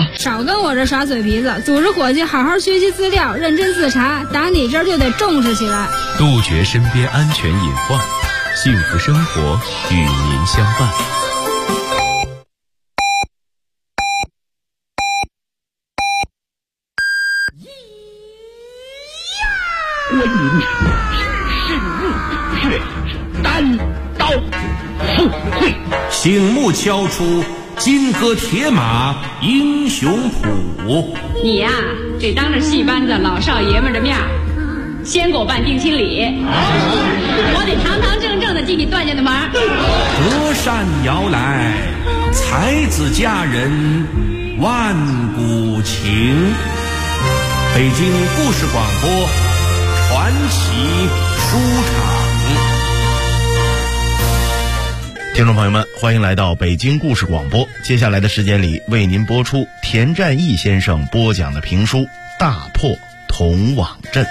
少跟我这耍嘴皮子，组织伙计好好学习资料，认真自查，打你这儿就得重视起来， 杜绝身边安全隐患，幸福生活与您相伴。 观音身入血单刀赴会， 醒目敲出金戈铁马英雄谱。 你呀，得当着戏班子老少爷们的面先给我办定亲礼，我得堂堂正正的替你断下的门。 隔山遥来，才子佳人万古情。北京故事广播传奇书场。 听众朋友们，欢迎来到北京故事广播。接下来的时间里，为您播出田占义先生播讲的评书《大破铜网阵》。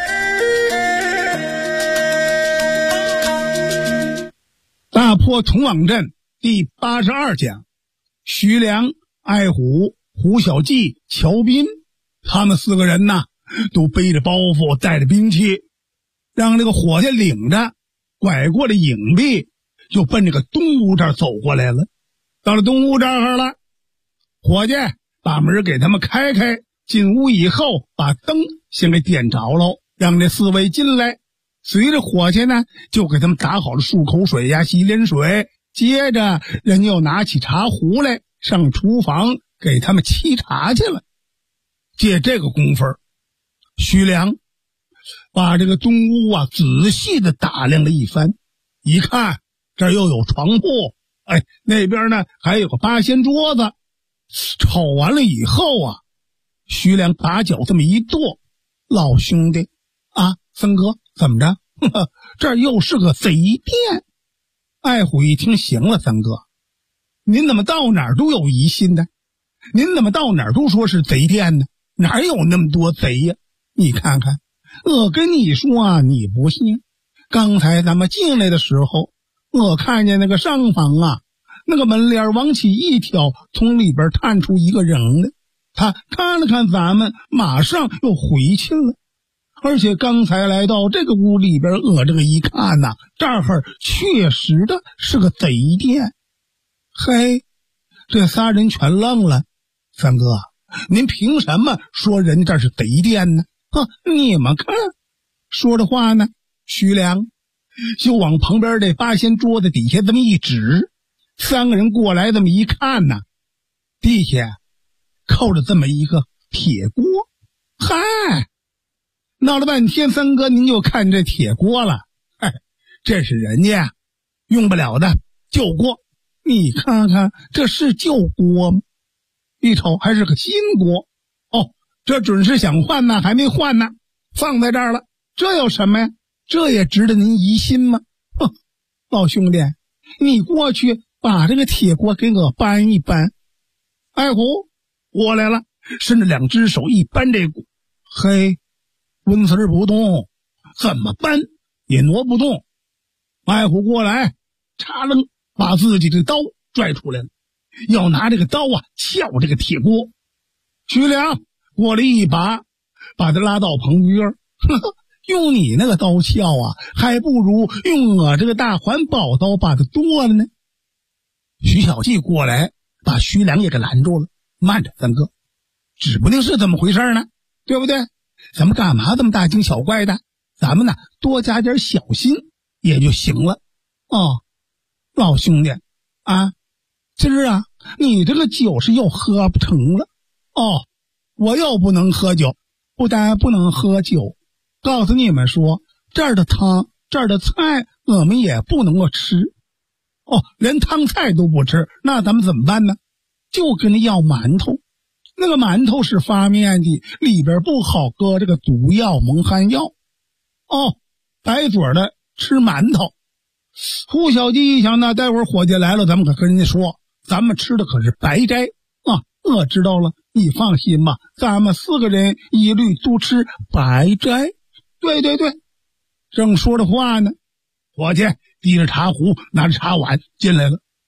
大破铜网阵第82讲，徐良、艾虎、胡小记、乔斌，他们4个人呐，都背着包袱，带着兵器，让这个伙计领着，拐过了影壁，就奔这个东屋这儿走过来了。到了东屋这儿了，伙计把门给他们开开，进屋以后把灯先给点着了，让这4位进来。随着伙计呢，就给他们打好了漱口水呀、洗脸水，接着人又拿起茶壶来上厨房给他们沏茶去了。借这个功夫，徐良把这个东屋啊仔细的打量了一番，一看这儿又有床铺，那边呢还有个八仙桌子。瞅完了以后啊，徐良把脚这么一跺，老兄弟啊，森哥怎么着？这儿又是个贼店。艾虎一听，行了，森哥，您怎么到哪儿都有疑心呢？您怎么到哪儿都说是贼店呢？哪有那么多贼呀？你看看，我跟你说啊，你不信。刚才咱们进来的时候，我看见那个上房啊，那个门帘往起一挑，从里边探出一个人来。他看了看咱们，马上又回去了。而且刚才来到这个屋里边，我这个一看呐，这儿确实的是个贼店。嘿，这仨人全愣了。三哥，您凭什么说人家这是贼店呢？你们看。说着话呢，徐良就往旁边这八仙桌子底下这么一指，3个人过来这么一看呢，地下靠着这么一个铁锅。嗨，闹了半天，三哥您就看这铁锅了。这是人家用不了的旧锅，你看看这是旧锅吗？一瞅还是个新锅。这准是想换呢，还没换呢，放在这儿了，这有什么呀？这也值得您疑心吗？老兄弟，你过去把这个铁锅给我搬一搬。艾虎过来了，伸着2只手一搬这锅，嘿，温丝不动，怎么搬也挪不动。艾虎过来，嚓楞把自己的刀拽出来了，要拿这个刀啊撬这个铁锅。徐良过来一把，把他拉到旁边。用你那个刀鞘啊，还不如用我这个大环宝刀把它剁了呢。徐小记过来，把徐良也给拦住了。慢着，三哥，指不定是怎么回事呢，对不对？咱们干嘛这么大惊小怪的？咱们呢多加点小心也就行了。老兄弟啊，今儿啊你这个酒是又喝不成了。我又不能喝酒，不但不能喝酒，告诉你们说，这儿的汤，这儿的菜我们也不能够吃。连汤菜都不吃，那咱们怎么办呢？就跟你要馒头。那个馒头是发面的，里边不好搁这个毒药蒙汗药。白嘴的吃馒头。胡小弟一想，那待会儿伙计来了，咱们可跟人家说，咱们吃的可是白斋啊。我知道了，你放心吧，咱们4个人一律都吃白斋。对，正说着话呢，伙计提着茶壶拿着茶碗进来了。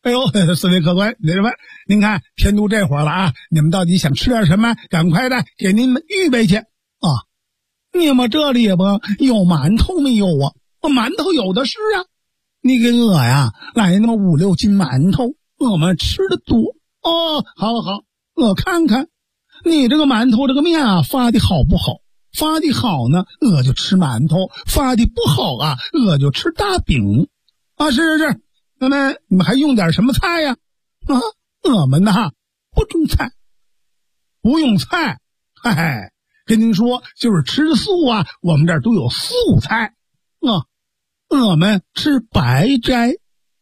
哎呦，四位客官，同志们，您看天都这会儿了啊，你们到底想吃点什么？赶快的给您们预备去啊！你们这里吧有馒头没有啊？馒头有的是啊，你给我呀来那么5、6斤馒头，我们吃的多哦。好好，我看看你这个馒头这个面啊发的好不好？发的好呢，我就吃馒头；发的不好啊，我就吃大饼啊。是。那么你们还用点什么菜呀？啊，我们呐不种菜，不用菜。嘿，跟您说，就是吃素啊，我们这儿都有素菜啊。我们吃白斋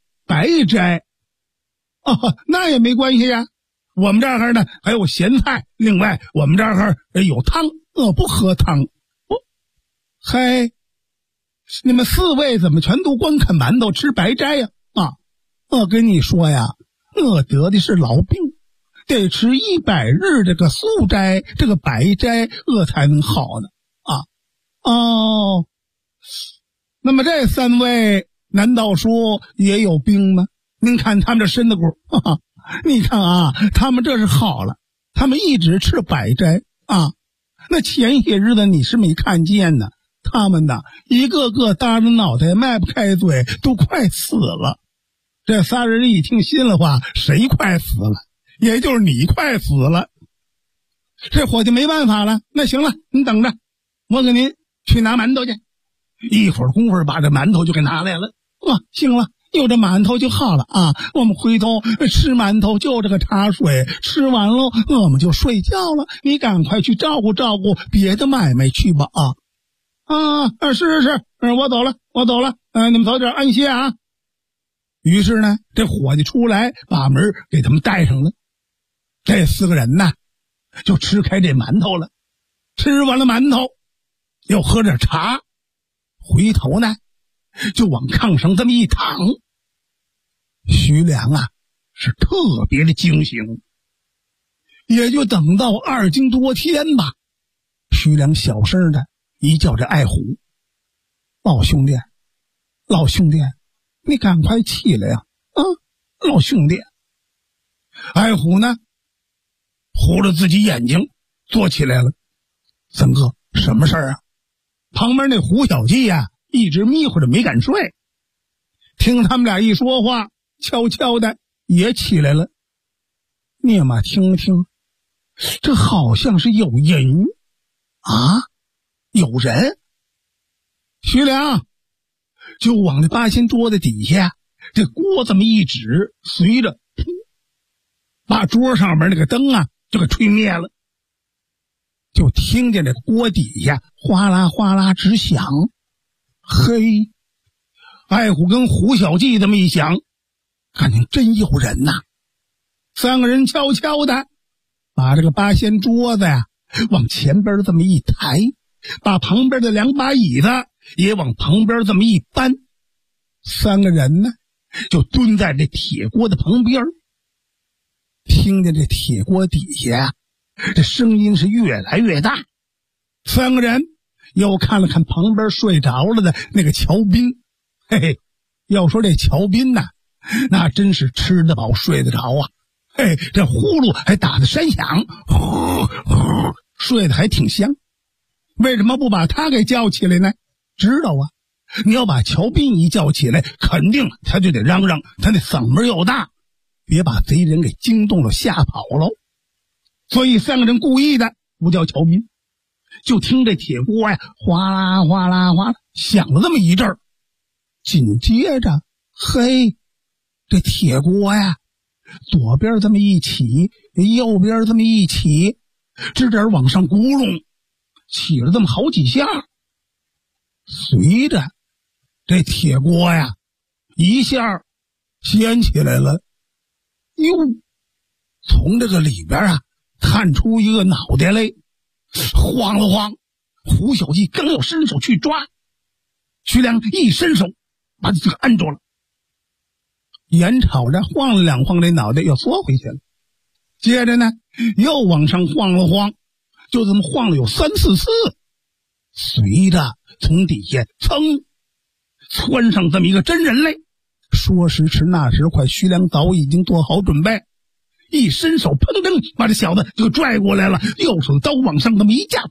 啊，那也没关系呀。我们这儿呢还有咸菜，另外我们这儿有汤，我不喝汤。嘿，你们4位怎么全都光啃馒头吃白斋呀？啊，我跟你说呀，我得的是痨病，得吃100日这个素斋，这个白斋我才能好呢。那么这3位难道说也有病吗？您看他们这身子骨，你看啊，他们这是好了，他们一直吃白斋啊。那前些日子你是没看见呢，他们呢一个个耷着脑袋迈不开嘴，都快死了。这仨人一听心里话，谁快死了？也就是你快死了。这伙计没办法了，那行了，你等着，我给您去拿馒头去。一会儿功夫把这馒头就给拿来了。行了，有这馒头就好了啊。我们回头吃馒头就这个茶水，吃完了我们就睡觉了。你赶快去照顾照顾别的买卖去吧是，我走了，你们早点安歇啊。于是呢，这伙计出来把门给他们带上了。这4个人呢就吃开这馒头了。吃完了馒头又喝点茶，回头呢就往炕上这么一躺。徐良啊是特别的惊醒，也就等到2更多天吧。徐良小声的一叫这爱虎，老兄弟，你赶快起来呀！老兄弟。爱虎呢糊着自己眼睛坐起来了。三哥，什么事儿啊？旁边那胡小记呀一直迷糊着没敢睡，听他们俩一说话，悄悄的也起来了。你们听听，这好像是有人啊，有人。徐良就往这八仙桌子底下这锅这么一指，随着把桌上面那个灯啊就给吹灭了。就听见这锅底下哗啦哗啦直响。嘿，爱虎跟胡小记这么一想，感情真有人呐。3个人悄悄的把这个八仙桌子呀往前边这么一抬，把旁边的2把椅子也往旁边这么一搬。3个人呢就蹲在这铁锅的旁边，听见这铁锅底下这声音是越来越大。3个人又看了看旁边睡着了的那个乔斌，嘿嘿，要说这乔斌呐，那真是吃得饱睡得着啊。嘿，这呼噜还打得山响，睡得还挺香。为什么不把他给叫起来呢？知道啊，你要把乔斌一叫起来，肯定他就得嚷嚷，他那嗓门又大，别把贼人给惊动了吓跑了。所以3个人故意的不叫乔斌，就听这铁锅呀哗啦哗啦哗啦响了这么一阵儿，紧接着嘿，这铁锅呀左边这么一起，右边这么一起，支点往上咕噜起了这么好几下。随着这铁锅呀一下掀起来了，哟，从这个里边啊探出一个脑袋来，晃了晃。胡小记刚要伸手去抓，徐良一伸手把这个按住了，眼瞅着晃了2晃，这脑袋又缩回去了。接着呢又往上晃了晃，就这么晃了有3、4次。随着从底下噌窜上这么一个真人来， 说时迟那时快，徐良早已经做好准备，一伸手砰噔把这小子就拽过来了，右手刀往上这么一架，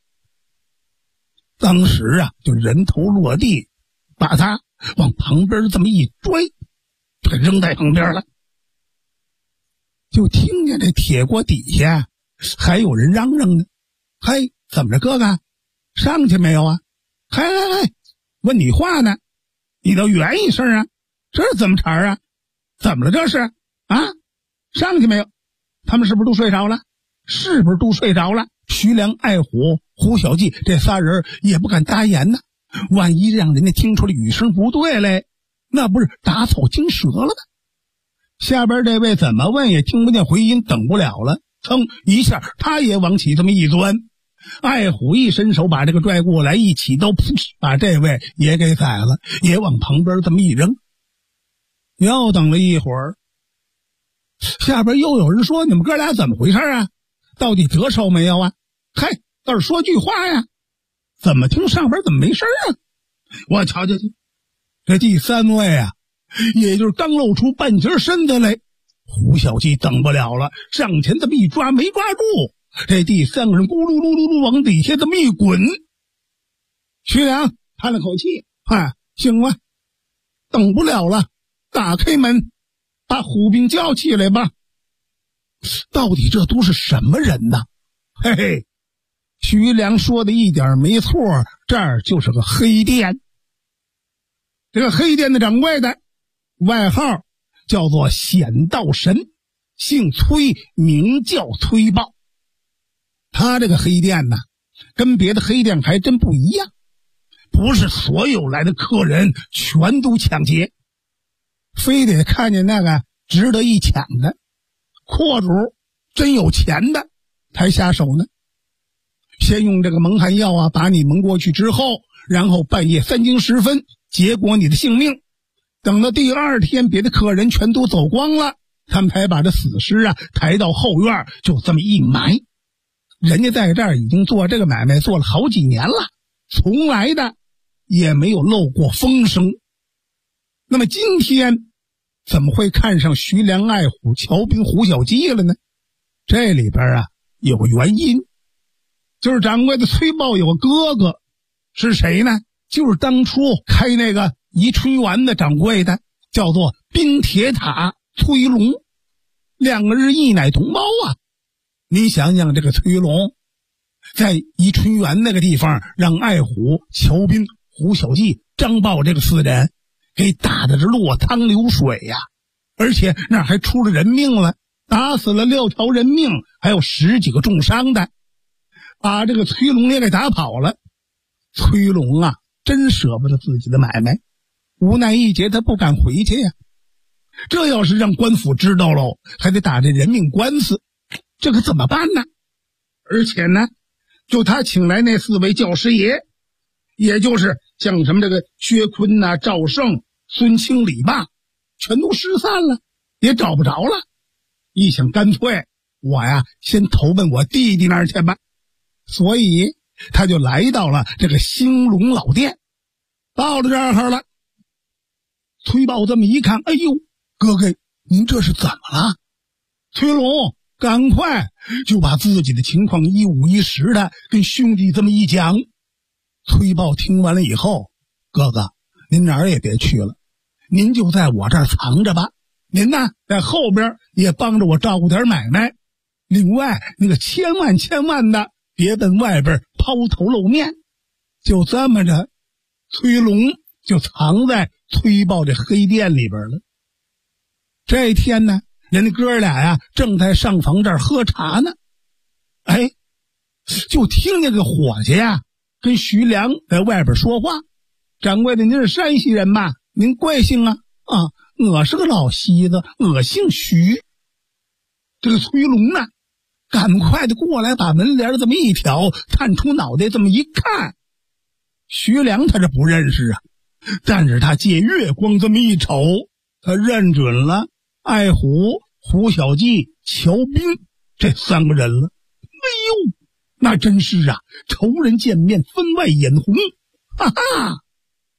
当时啊就人头落地，把他往旁边这么一拽，就给扔在旁边了。就听见这铁锅底下还有人嚷嚷呢：“嘿，怎么着哥哥，上去没有啊？嘿，问你话呢，你倒圆一声啊，这是怎么茬啊？怎么了这是啊？上去没有？”他们是不是都睡着了？是不是都睡着了？徐良、爱虎、胡小记这仨人也不敢搭言呢，万一让人家听出来语声不对嘞，那不是打草惊蛇了吗？下边这位怎么问也听不见回音，等不了了，噌一下他也往起这么一钻，爱虎一伸手把这个拽过来，一起刀噗把这位也给宰了，也往旁边这么一扔。又等了一会儿，下边又有人说：“你们哥俩怎么回事啊？到底得手没有啊？嗨，倒是说句话呀！怎么听上边怎么没声啊？”我瞧瞧去，这第三位啊，也就是刚露出半截身子来，胡小记等不了了，上前这么一抓，没抓住，这第三个人咕噜噜噜噜往底下这么一滚。徐良叹了口气：“行了，等不了了，打开门，把虎兵叫起来吧。”到底这都是什么人呢？嘿嘿，徐良说的一点没错，这儿就是个黑店。这个黑店的掌柜的外号叫做显道神，姓崔，名叫崔豹。他这个黑店呢，跟别的黑店还真不一样，不是所有来的客人全都抢劫，非得看见那个值得一抢的阔主真有钱的才下手呢。先用这个蒙汗药啊把你蒙过去之后，然后半夜3更10分结果你的性命。等到第二天别的客人全都走光了，他们才把这死尸啊抬到后院，就这么一埋。人家在这儿已经做这个买卖做了好几年了，从来的也没有漏过风声。那么今天怎么会看上徐良、爱虎、乔兵、胡小记了呢？这里边啊有个原因，就是掌柜的崔豹有个哥哥，是谁呢？就是当初开那个宜春园的掌柜的，叫做冰铁塔崔龙，两个人一奶同胞啊。你想想，这个崔龙在宜春园那个地方，让爱虎、乔兵、胡小记、张豹这个4人给打的是落汤流水呀，而且那还出了人命了，打死了6条人命，还有10几个重伤的，把这个崔龙也给打跑了。崔龙啊真舍不得自己的买卖，无奈一劫他不敢回去呀。这要是让官府知道喽，还得打这人命官司，这可怎么办呢？而且呢，就他请来那4位教师爷，也就是像什么这个薛坤啊、赵胜、孙清、李霸，全都失散了，也找不着了。一想，干脆我呀先投奔我弟弟那儿去吧，所以他就来到了这个兴隆老店。到了这儿了，崔豹这么一看，哎呦，哥哥您这是怎么了？崔龙赶快就把自己的情况一五一十的跟兄弟这么一讲。崔豹听完了以后，哥哥您哪儿也别去了，您就在我这儿藏着吧，您呢在后边也帮着我照顾点买卖，另外那个千万的别跟外边抛头露面。就这么着，崔龙就藏在崔豹这黑店里边了。这一天呢，人家哥俩呀正在上房这儿喝茶呢，哎，就听见个伙计呀跟徐良在外边说话：“掌柜的，您是山西人吧？您贵姓啊？”“啊，我是个老西子，我姓徐。”这个崔龙呢赶快的过来，把门帘这么一挑，探出脑袋这么一看，徐良他这不认识啊，但是他借月光这么一瞅，他认准了爱虎、胡小记、乔兵这3个人了。哎呦，那真是啊，仇人见面分外眼红，哈哈！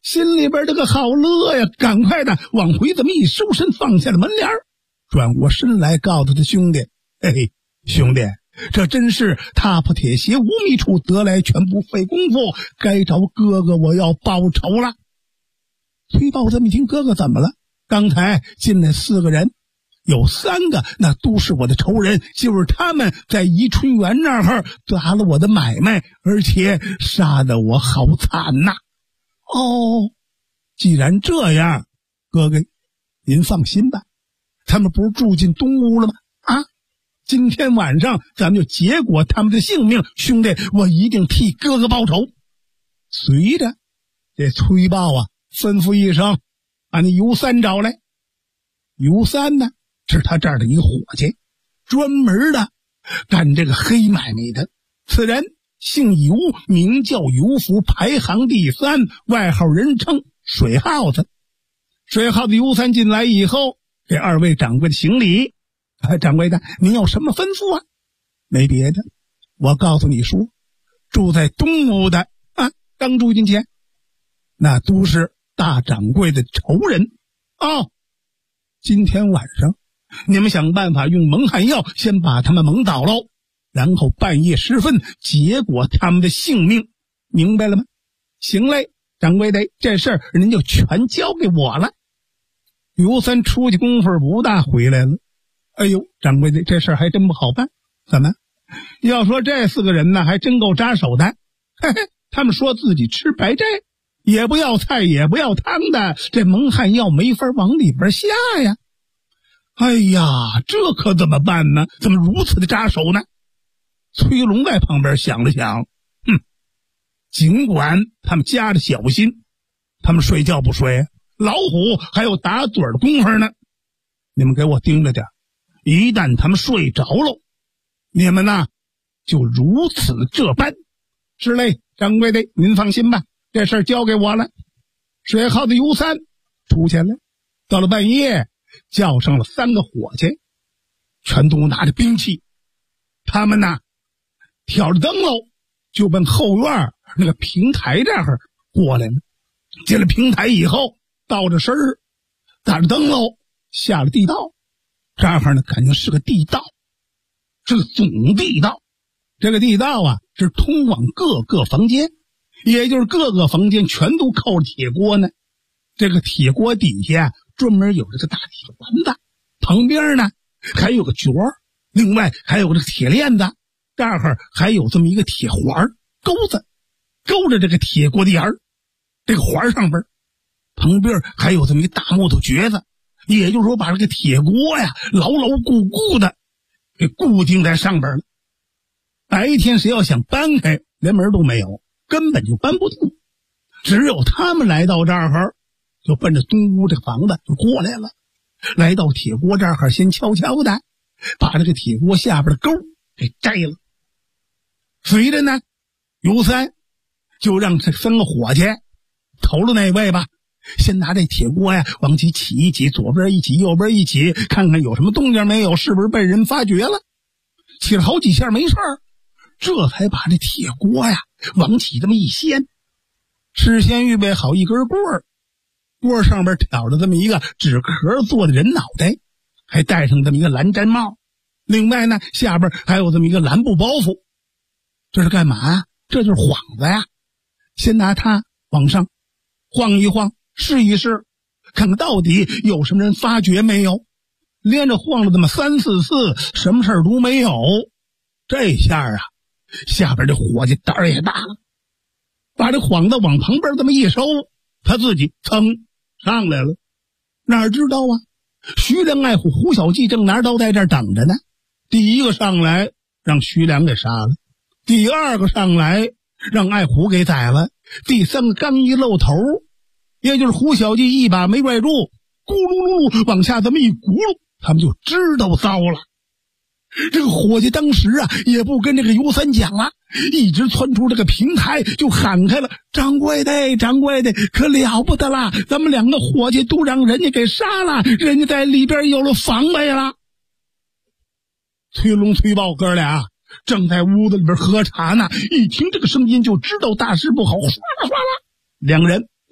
心里边这个好乐呀，赶快的往回这么一收身，放下了门帘，转过身来告诉他兄弟，嘿嘿，兄弟，这真是踏破铁鞋无觅处，得来全不费功夫，该找哥哥我要报仇了。崔豹这么一听，哥哥怎么了？刚才进来4个人，有3个那都是我的仇人，就是他们在宜春园那儿砸了我的买卖，而且杀得我好惨呐。哦，既然这样，哥哥您放心吧，他们不是住进东屋了吗？啊，今天晚上咱们就结果他们的性命，兄弟，我一定替哥哥报仇。随着这崔豹啊吩咐一声，把那尤三找来。尤三呢是他这儿的一个伙计，专门的干这个黑买卖的。此人姓尤，名叫尤福，排行第3，外号人称水耗子。水耗子尤三进来以后，给2位掌柜的行礼。掌柜的，您有什么吩咐啊？没别的，我告诉你说，住在东屋的啊，刚住进去，那都是大掌柜的仇人哦。今天晚上你们想办法用蒙汗药先把他们蒙倒喽，然后半夜时分结果他们的性命，明白了吗？行嘞，掌柜的，这事儿您就全交给我了。尤三出去功夫不大，回来了。哎呦，掌柜的，这事儿还真不好办。怎么？要说这4个人呢，还真够扎手的。嘿嘿，他们说自己吃白斋，也不要菜也不要汤的，这蒙汗药没法往里边下呀。哎呀，这可怎么办呢？怎么如此的扎手呢？崔龙在旁边想了想，尽管他们家的小心，他们睡觉不睡，老虎还有打盹的功夫呢。你们给我盯着点，一旦他们睡着了，你们呢就如此这般。是嘞，掌柜的，您放心吧，这事儿交给我了。水耗子尤三出去了，到了半夜，叫上了3个伙计，全都拿着兵器。他们呢挑着灯笼就奔后院那个平台这儿过来了。进了平台以后，倒着身儿，打着灯笼下了地道。这儿呢感觉是个地道，是个总地道。这个地道啊是通往各个房间，也就是各个房间全都靠着铁锅呢。这个铁锅底下专门有这个大铁环子，旁边呢还有个角儿，另外还有个这个铁链子，这儿还有这么一个铁环钩子，勾着这个铁锅的沿儿。这个环上边旁边还有这么一个大木头橛子，也就是说把这个铁锅呀牢牢固固的给固定在上边了。白天谁要想搬开，连门都没有，根本就搬不动。只有他们来到这儿，就奔着东屋这个房子就过来了。来到铁锅这儿，先悄悄的把这个铁锅下边的钩给摘了。随着呢，尤三就让这3个伙计，头了那位吧，先拿这铁锅呀往起起一起，左边一起右边一起，看看有什么动静没有，是不是被人发觉了。起了好几下没事儿，这才把这铁锅呀往起这么一掀，事先预备好一根棍儿，锅上边挑着这么一个纸壳做的人脑袋，还戴上这么一个蓝毡帽，另外呢下边还有这么一个蓝布包袱。这是干嘛？这就是幌子呀。先拿它往上晃一晃，试一试，看看到底有什么人发觉没有。连着晃了这么3、4次，什么事儿都没有。这下啊，下边这伙计胆儿也大了，把这幌子往旁边这么一收，他自己噌上来了。哪知道啊，徐良、爱虎、胡小记正拿着刀在这儿等着呢。第1个上来让徐良给杀了，第2个上来让爱虎给宰了，第3个刚一露头，也就是胡小记一把没拽住，咕噜噜往下这么一轱辘，他们就知道糟了。这个伙计当时啊也不跟这个尤三讲了，一直窜出这个平台就喊开了：掌柜的，掌柜的，可了不得了，咱们2个伙计都让人家给杀了，人家在里边有了防备了。崔龙、崔豹哥俩正在屋子里边喝茶呢，一听这个声音就知道大事不好，唰啦唰啦，2个人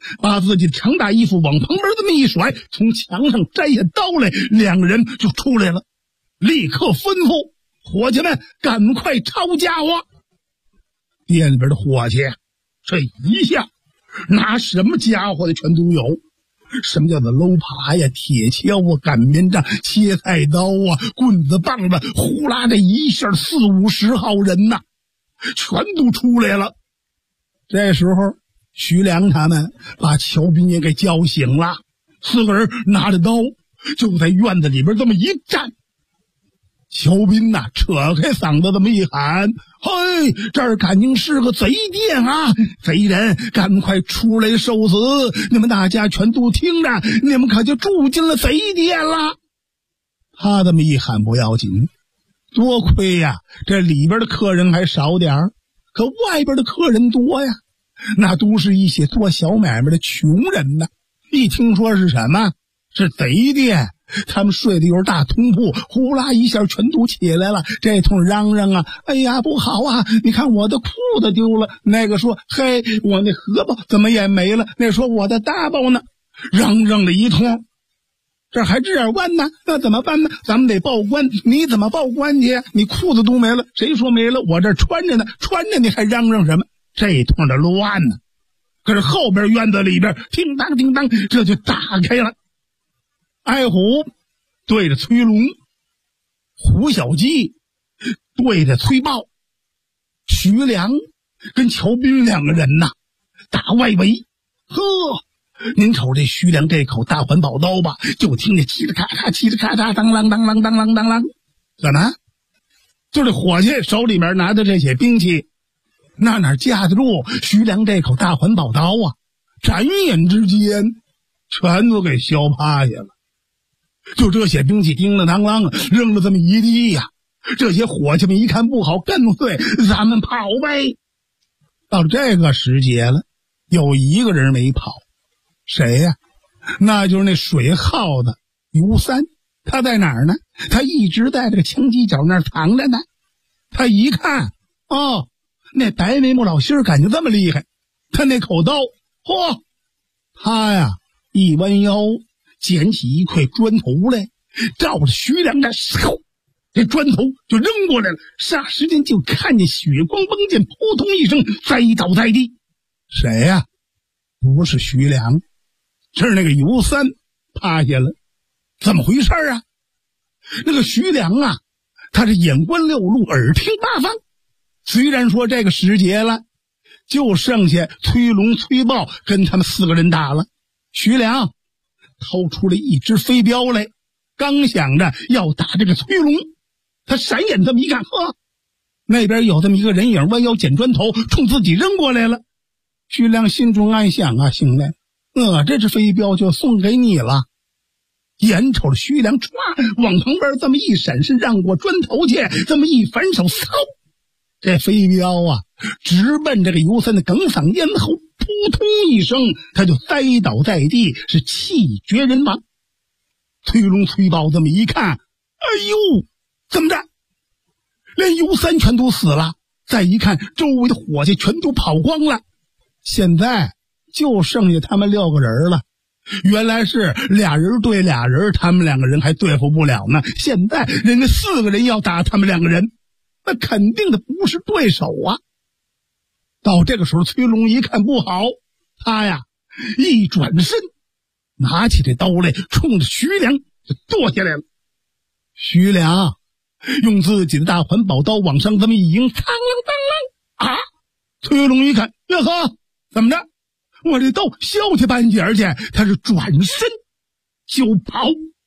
把自己的长大衣服往旁边这么一甩，从墙上摘下刀来，两个人就出来了，立刻吩咐伙计们赶快抄家伙。店里边的伙计这一下拿什么家伙的全都有，什么叫做搂耙呀、铁锹啊、擀面杖、切菜刀啊、棍子棒子，呼啦这一下40-50号人呐，全都出来了。这时候徐良他们把乔斌也给叫醒了，4个人拿着刀就在院子里边这么一站。乔斌呐，扯开嗓子这么一喊：“嘿，这儿肯定是个贼店啊！贼人赶快出来受死！你们大家全都听着，你们可就住进了贼店了。”他这么一喊不要紧，多亏呀，这里边的客人还少点儿，可外边的客人多呀，那都是一些做小买卖的穷人呐。一听说是什么，是贼店，他们睡的又是大通铺，呼啦一下全都起来了，这通嚷嚷啊，哎呀不好啊，你看我的裤子丢了，那个说嘿，我那荷包怎么也没了，那说我的大包呢，嚷嚷了一通。这还治点官呢，那怎么办呢？咱们得报官。你怎么报官去？你裤子都没了，谁说没了？我这穿着呢，穿着你还嚷嚷什么？这通的乱呢。可是后边院子里边叮当叮当，这就打开了。艾虎对着崔龙，胡小鸡对着崔豹，徐良跟乔斌两个人呐打外围。呵，您瞅这徐良这口大环宝刀吧，就听见嘁哩咔嚓嘁哩咔嚓当啷当啷当啷当啷，怎么？就这伙计手里面拿的这些兵器，哪架得住徐良这口大环宝刀啊？转眼之间全都给削趴下了。就这些兵器叮了当啷扔了这么一地呀，这些伙计们一看不好，干脆咱们跑呗。到这个时节了，有一个人没跑，谁呀？那就是那水耗子尤三。他在哪儿呢？他一直在这个墙犄角那儿藏着呢。他一看，哦，那白眉毛老仙儿感觉这么厉害，他那口刀，嚯，他呀一弯腰捡起一块砖头来，照着徐良的嗖，这砖头就扔过来了。霎时间就看见血光崩溅，扑通一声栽倒在地。谁呀？不是徐良，这是那个尤三趴下了。怎么回事啊？那个徐良啊，他是眼观六路，耳听八方。虽然说这个时节了，就剩下崔龙、崔豹跟他们4个人打了。徐良掏出了一只飞镖来，刚想着要打这个崔龙，他闪眼这么一看，呵，那边有这么一个人影弯腰捡砖头冲自己扔过来了。徐良心中暗想啊，行嘞，这只飞镖就送给你了。眼瞅着徐良唰往旁边这么一闪身，让过砖头去，这么一反手，嗖，这飞镖啊直奔这个尤三的哽嗓咽喉，扑通一声，他就栽倒在地，是气绝人亡。崔龙、崔豹这么一看，哎呦，怎么着？连尤三全都死了。再一看，周围的伙计全都跑光了，现在就剩下他们6个人了。原来是俩人对俩人，他们2个人还对付不了呢。现在人家4个人要打他们2个人，那肯定的不是对手啊。到这个时候，崔龙一看不好，他呀一转身，拿起这刀来，冲着徐良就剁下来了。徐良用自己的大环宝刀往上这么一迎，嘡啷当啷啊！崔龙一看，呀呵，怎么着？我这刀削去半截去，他是转身就跑。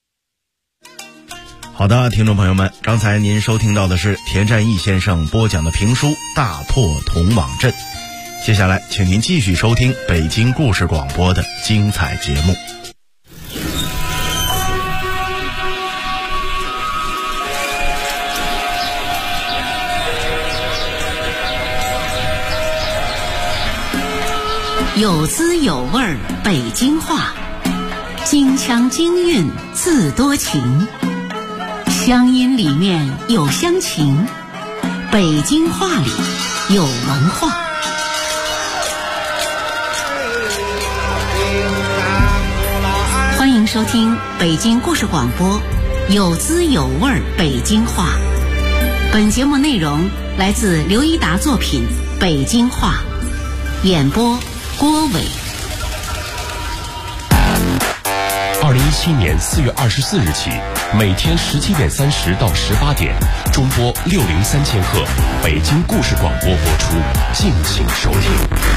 好的，听众朋友们，刚才您收听到的是田占义先生播讲的评书《大破铜网阵》。接下来请您继续收听北京故事广播的精彩节目。 有滋有味北京话，京腔京韵自多情，乡音里面有乡情，北京话里有文化。 收听北京故事广播，有滋有味儿北京话。本节目内容来自刘一达作品《北京话》，演播郭伟。 2017年4月24日起，每天17点30到18点，中波603千赫北京故事广播播出，敬请收听。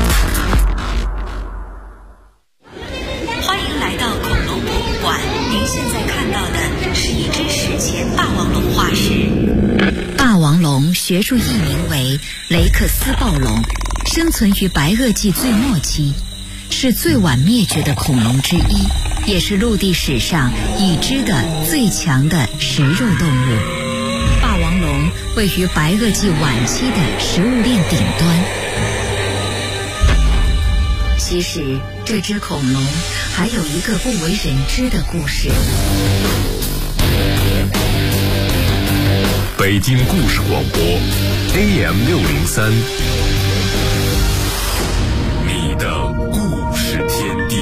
欢迎来到恐龙博物馆，您现在看到的是一只史前霸王龙化石。霸王龙学术译名为雷克斯暴龙，生存于白垩纪最末期，是最晚灭绝的恐龙之一，也是陆地史上已知的最强的食肉动物。霸王龙位于白垩纪晚期的食物链顶端。其实这只恐龙还有一个不为人知的故事。 北京故事广播 AM603， 你的故事天地。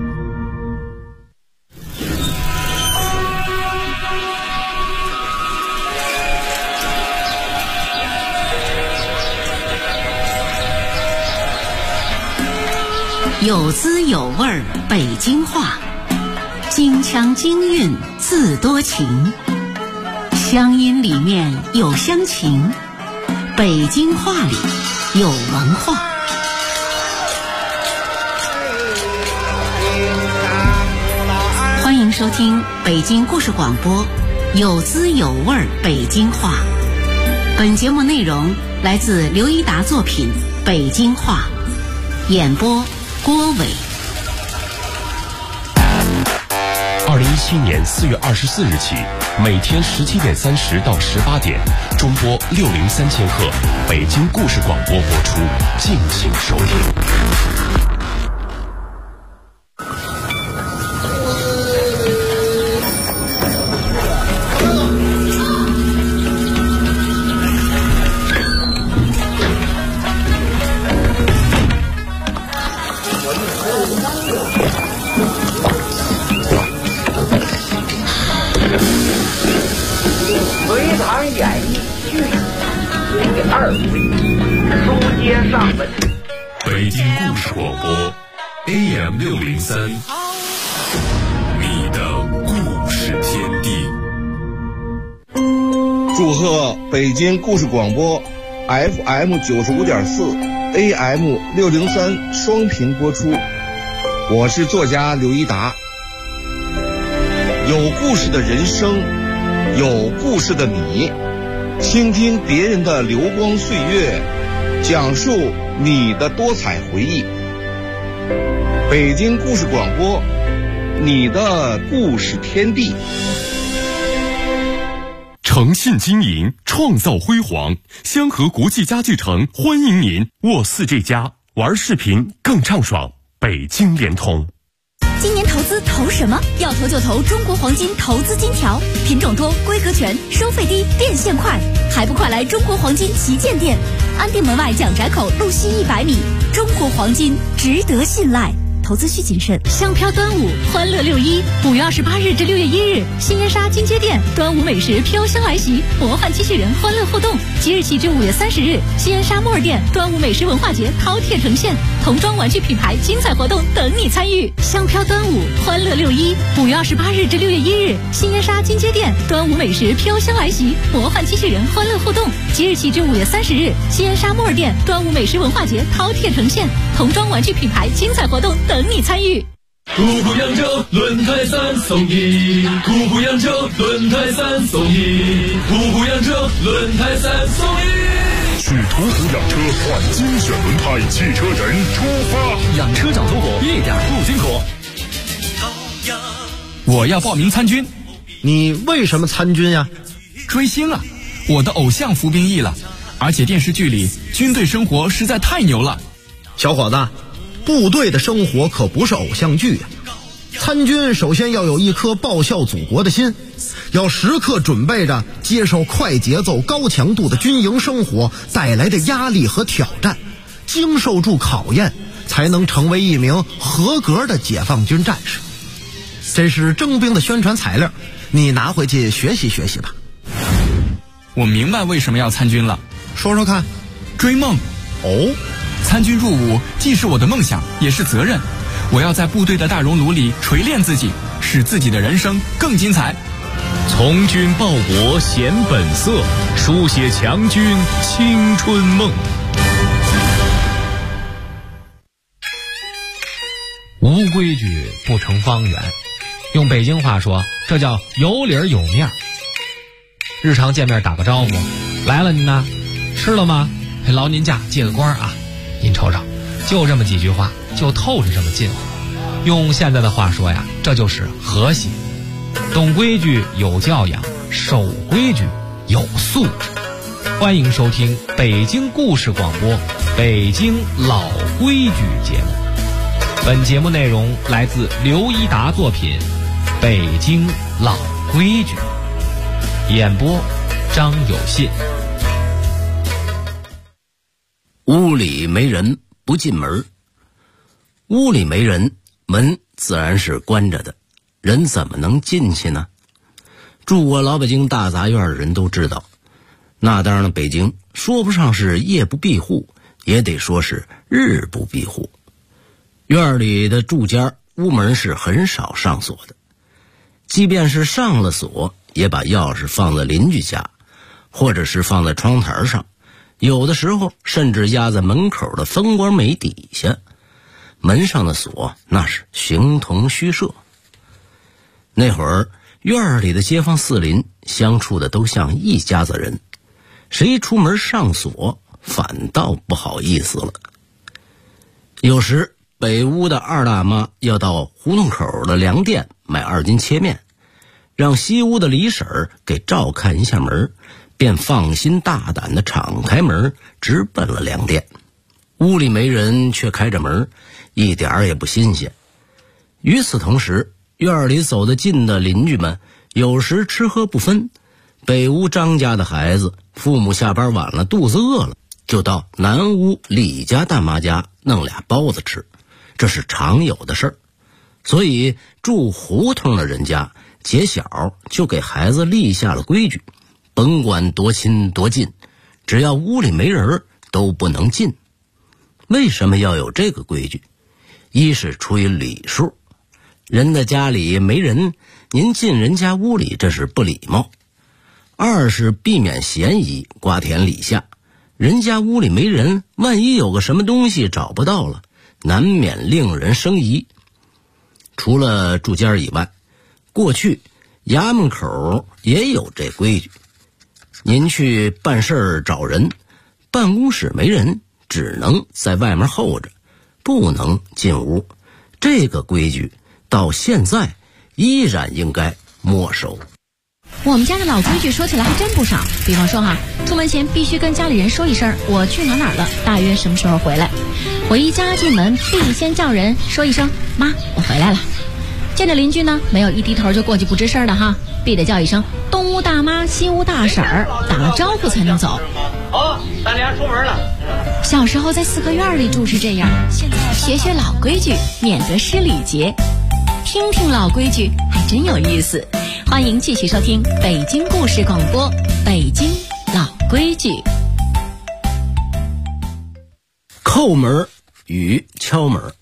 有滋有味儿北京话，京腔京韵字多情，乡音里面有乡情，北京话里有文化。欢迎收听北京故事广播，有滋有味儿北京话。本节目内容来自刘一达作品《北京话》，演播郭伟。 2017年4月24日起，每天17点30到18点，中波603千赫北京故事广播播出，敬请收听。北京故事广播 AM603， 你的故事天地。 祝贺北京故事广播 FM95.4 AM603 双频播出。我是作家刘一达。有故事的人生，有故事的你，倾听别人的流光岁月，讲述你的多彩回忆。北京故事广播，你的故事天地。 诚信经营，创造辉煌。香河国际家具城欢迎您，沃4这家，玩视频更畅爽。北京联通。 今年投资投什么？要投就投中国黄金投资金条，品种多，规格全，收费低，变现快，还不快来中国黄金旗舰店，安定门外蒋宅口路西100米，中国黄金值得信赖。投资需谨慎。 香飘端午，欢乐615月28日至6月1日，新烟沙金街店端午美食飘香来袭，魔幻机器人欢乐互动。即日起至5月30日，新烟沙莫尔店端午美食文化节饕餮呈现，童装玩具品牌精彩活动等你参与。香飘端午，欢乐615月28日至6月1日，新烟沙金街店端午美食飘香来袭，魔幻机器人欢乐互动。即日起至5月30日，新烟沙莫尔店端午美食文化节饕餮呈现，童装玩具品牌精彩活动等你参与。 途虎扬州轮胎3送1，途虎扬州轮胎3送1，途虎扬州轮胎3送1。 去途虎养车换精选轮胎，汽车人出发。 养车找途虎，一点不辛苦。我要报名参军。 你为什么参军呀？ 追星啊！我的偶像服兵役了，而且电视剧里军队生活实在太牛了。 小伙子，部队的生活可不是偶像剧呀。参军首先要有一颗报效祖国的心，要时刻准备着接受快节奏高强度的军营生活带来的压力和挑战，经受住考验，才能成为一名合格的解放军战士。 这是征兵的宣传材料，你拿回去学习学习吧。 我明白为什么要参军了， 说说看。 追梦。 哦， 参军入伍既是我的梦想，也是责任。我要在部队的大熔炉里锤炼自己，使自己的人生更精彩。 从军报国显本色，书写强军青春梦。 无规矩不成方圆，用北京话说，这叫有理儿有面儿。日常见面打个招呼，来了您呢，吃了吗？劳您驾借个光啊！您瞅瞅，就这么几句话，就透着这么近乎。用现在的话说呀，这就是和谐。懂规矩有教养，守规矩有素质。欢迎收听北京故事广播《北京老规矩》节目。本节目内容来自刘一达作品《北京老规矩》，演播张有信。 屋里没人不进门，屋里没人，门自然是关着的，人怎么能进去呢？住过老北京大杂院的人都知道，那当然了，北京说不上是夜不闭户，也得说是日不闭户。院里的住家屋门是很少上锁的，即便是上了锁，也把钥匙放在邻居家，或者是放在窗台上，有的时候甚至压在门口的风光煤底下。门上的锁那是形同虚设。那会儿院里的街坊四邻相处的都像一家子人，谁出门上锁反倒不好意思了。有时北屋的二大妈要到胡同口的粮店买2斤切面，让西屋的李婶儿给照看一下门，便放心大胆地敞开门，直奔了粮店。屋里没人却开着门，一点儿也不新鲜。与此同时，院里走得近的邻居们有时吃喝不分。北屋张家的孩子父母下班晚了，肚子饿了，就到南屋李家大妈家弄俩包子吃，这是常有的事儿。所以住胡同的人家结小就给孩子立下了规矩，甭管多亲多近，只要屋里没人都不能进。为什么要有这个规矩？一是出于礼数，人的家里没人，您进人家屋里这是不礼貌。二是避免嫌疑，瓜田李下，人家屋里没人，万一有个什么东西找不到了，难免令人生疑。除了住家以外，过去衙门口也有这规矩，您去办事儿找人，办公室没人，只能在外面候着，不能进屋。这个规矩到现在依然应该没收。 我们家的老规矩说起来还真不少，比方说出门前必须跟家里人说一声我去哪儿了，大约什么时候回来。回家进门必先叫人说一声妈，我回来了。见着邻居呢，没有一低头就过去不吱声的必得叫一声东屋大妈西屋大婶儿，打了招呼才能走。 好，咱俩出门了。 小时候在4合院里住是这样，现在学学老规矩，免得失礼节。听听老规矩还真有意思。欢迎继续收听北京故事广播《北京老规矩》。 叩门与敲门，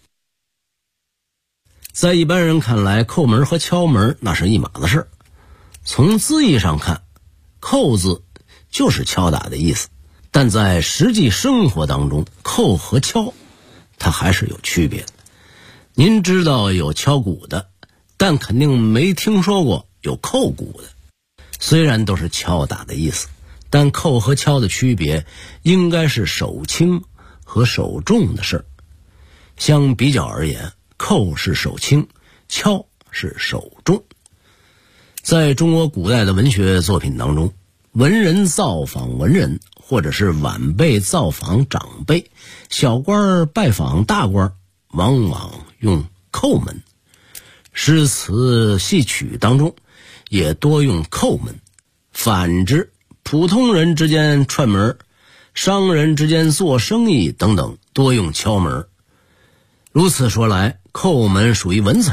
在一般人看来，叩门和敲门那是一码子事儿。从字义上看，叩字就是敲打的意思，但在实际生活当中，叩和敲它还是有区别的。您知道有敲鼓的，但肯定没听说过有叩鼓的。虽然都是敲打的意思，但叩和敲的区别应该是手轻和手重的事儿。相比较而言，叩是手轻，敲是手重。在中国古代的文学作品当中，文人造访文人，或者是晚辈造访长辈，小官拜访大官，往往用叩门。诗词戏曲当中也多用叩门。反之，普通人之间串门，商人之间做生意等等，多用敲门。如此说来，叩门属于文词儿，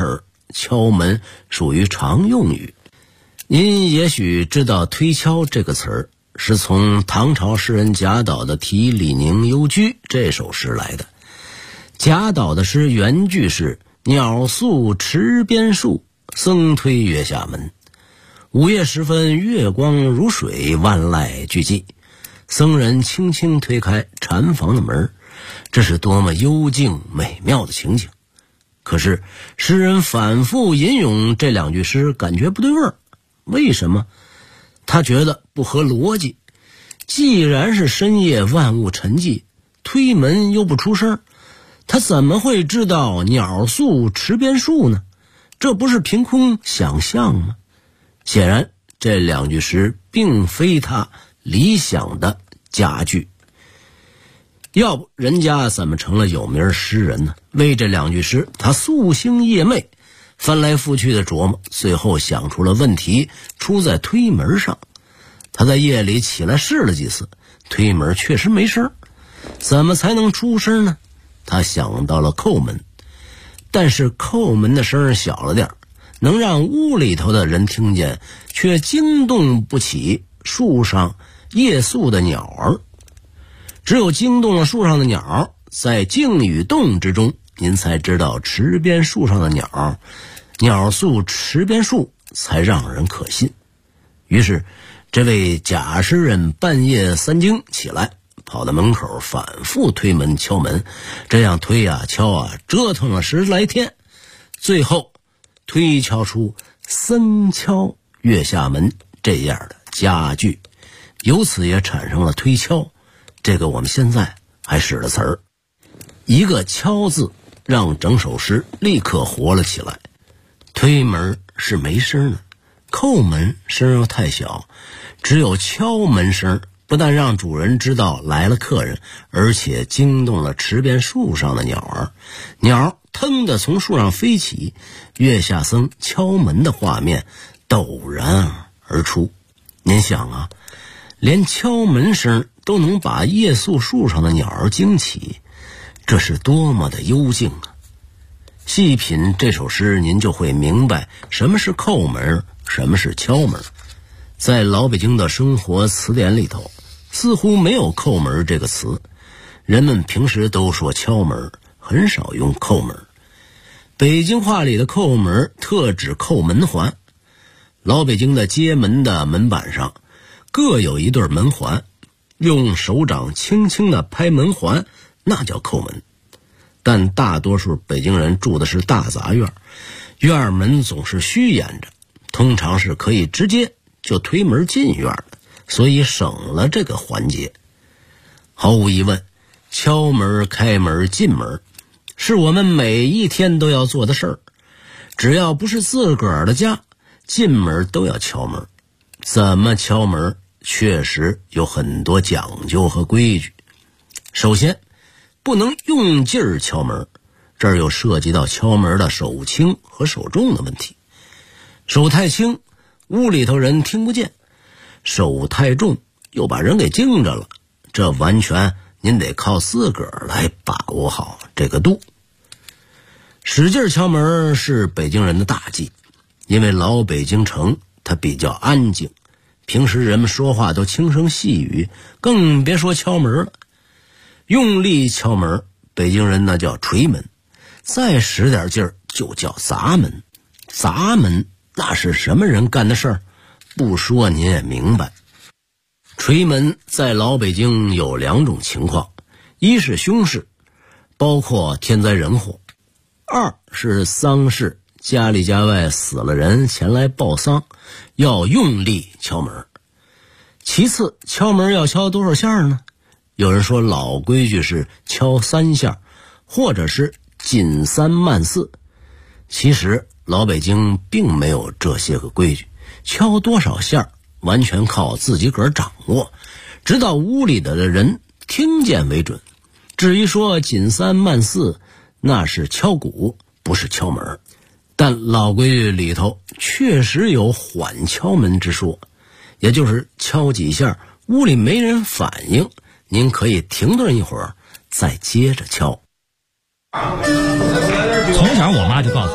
敲门属于常用语。您也许知道推敲这个词儿是从唐朝诗人贾岛的《题李宁幽居》这首诗来的。贾岛的诗原句是鸟宿池边树，僧推月下门。午夜时分，月光如水，万籁俱寂。僧人轻轻推开禅房的门，这是多么幽静美妙的情景。可是诗人反复吟咏这两句诗，感觉不对味儿。为什么？他觉得不合逻辑。既然是深夜万物沉寂，推门又不出声，他怎么会知道鸟宿池边树呢？这不是凭空想象吗？显然这两句诗并非他理想的佳句，要不人家怎么成了有名诗人呢？为这两句诗，他夙兴夜寐，翻来覆去的琢磨，最后想出了问题出在推门上。他在夜里起来试了几次，推门确实没声，怎么才能出声呢？他想到了叩门，但是叩门的声小了点，能让屋里头的人听见，却惊动不起树上夜宿的鸟儿。只有惊动了树上的鸟，在静与动之中，您才知道池边树上的鸟宿池边树，才让人可信。于是这位贾诗人半夜三更起来，跑到门口反复推门敲门，这样推啊敲啊，折腾了10来天，最后推敲出僧敲月下门这样的佳句，由此也产生了推敲这个我们现在还使的词儿。一个敲字让整首诗立刻活了起来。推门是没声的，叩门声又太小，只有敲门声不但让主人知道来了客人，而且惊动了池边树上的鸟儿。鸟腾地从树上飞起，月下僧敲门的画面陡然而出。您想啊，连敲门声都能把夜宿树上的鸟儿惊起，这是多么的幽静啊！细品这首诗，您就会明白什么是叩门，什么是敲门。在老北京的生活词典里头，似乎没有叩门这个词，人们平时都说敲门，很少用叩门。北京话里的叩门特指叩门环，老北京的街门的门板上各有一对门环，用手掌轻轻地拍门环，那叫叩门。但大多数北京人住的是大杂院，院门总是虚掩着，通常是可以直接就推门进院的，所以省了这个环节。毫无疑问，敲门、开门、进门是我们每一天都要做的事儿。只要不是自个儿的家，进门都要敲门。怎么敲门确实有很多讲究和规矩。首先，不能用劲儿敲门，这儿又涉及到敲门的手轻和手重的问题。手太轻，屋里头人听不见；手太重，又把人给惊着了。这完全您得靠自个儿来把握好这个度。使劲敲门是北京人的大忌，因为老北京城它比较安静，平时人们说话都轻声细语，更别说敲门了。用力敲门，北京人那叫捶门，再使点劲儿就叫砸门。砸门那是什么人干的事儿？不说您也明白。捶门在老北京有2种情况，一是凶事，包括天灾人祸；二是丧事，家里家外死了人前来报丧，要用力敲门。其次，敲门要敲多少下呢？有人说老规矩是敲3下，或者是紧3慢4。其实老北京并没有这些个规矩，敲多少下完全靠自己个儿掌握，直到屋里的人听见为准。至于说紧3慢4，那是敲鼓，不是敲门。但老规矩里头确实有缓敲门之说，也就是敲几下，屋里没人反应，您可以停顿一会儿，再接着敲。 从小我妈就告诉我，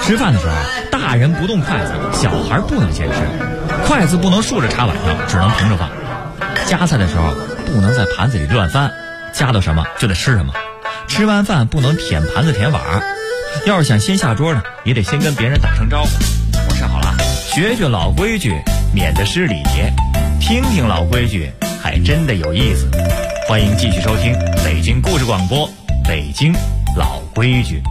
吃饭的时候，大人不动筷子，小孩不能先吃，筷子不能竖着插碗上，只能平着放。夹菜的时候不能在盘子里乱翻，夹到什么就得吃什么。吃完饭不能舔盘子舔碗，要是想先下桌呢，也得先跟别人打声招呼。我吃好了，学学老规矩，免得失礼节。听听老规矩，还真的有意思。欢迎继续收听北京故事广播，北京老规矩。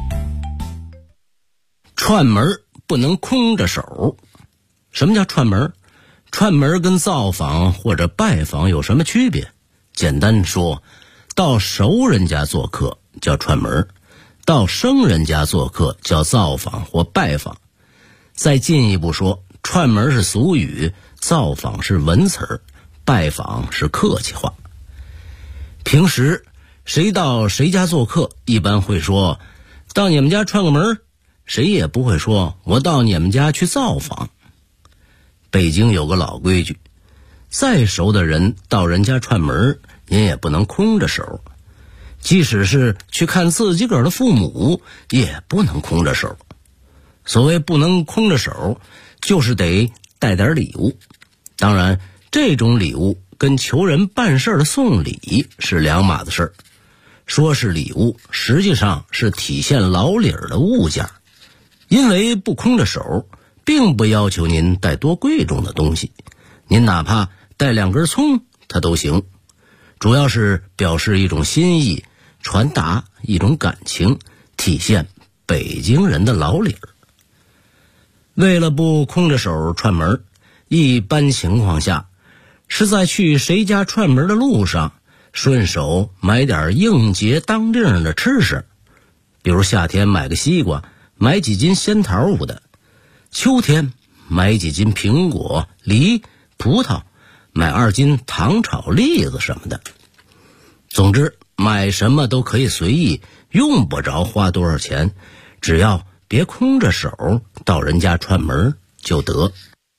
串门不能空着手。什么叫串门？串门跟造访或者拜访有什么区别？简单说，到熟人家做客叫串门，到生人家做客叫造访或拜访。再进一步说，串门是俗语，造访是文词儿，拜访是客气话。平时谁到谁家做客，一般会说到你们家串个门，谁也不会说我到你们家去造访。北京有个老规矩，再熟的人到人家串门，您也不能空着手。即使是去看自己个儿的父母，也不能空着手。所谓不能空着手，就是得带点礼物。当然，这种礼物跟求人办事的送礼是两码子事儿。说是礼物，实际上是体现老理儿的物件。因为不空着手，并不要求您带多贵重的东西，您哪怕带2根葱它都行。主要是表示一种心意，传达一种感情，体现北京人的老理儿。为了不空着手串门，一般情况下是在去谁家串门的路上，顺手买点应节当令的吃食，比如夏天买个西瓜，买几斤仙桃捂的；秋天买几斤苹果、梨、葡萄，买2斤糖炒栗子什么的。总之，买什么都可以随意，用不着花多少钱，只要别空着手到人家串门就得。